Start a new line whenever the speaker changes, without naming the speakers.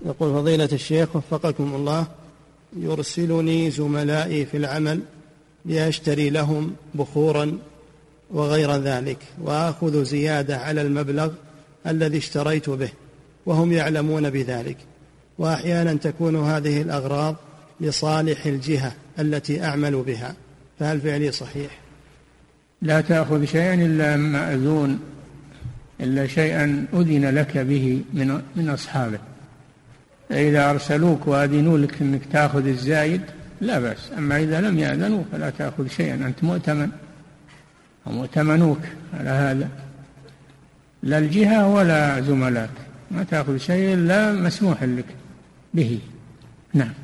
يقول فضيلة الشيخ وفقكم الله، يرسلني زملائي في العمل لأشتري لهم بخورا وغير ذلك، وآخذ زيادة على المبلغ الذي اشتريت به، وهم يعلمون بذلك، وأحيانا تكون هذه الأغراض لصالح الجهة التي أعمل بها، فهل فعلي صحيح؟
لا تأخذ شيئا إلا مأذون، إلا شيئا أذن لك به من أصحابه. إذا أرسلوك وأذنوا لك أنك تأخذ الزايد لا بأس، أما إذا لم يأذنوا فلا تأخذ شيئا، أنت مؤتمن ومؤتمنوك على هذا، لا الجهة ولا زملاك، ما تأخذ شيء إلا مسموح لك به. نعم.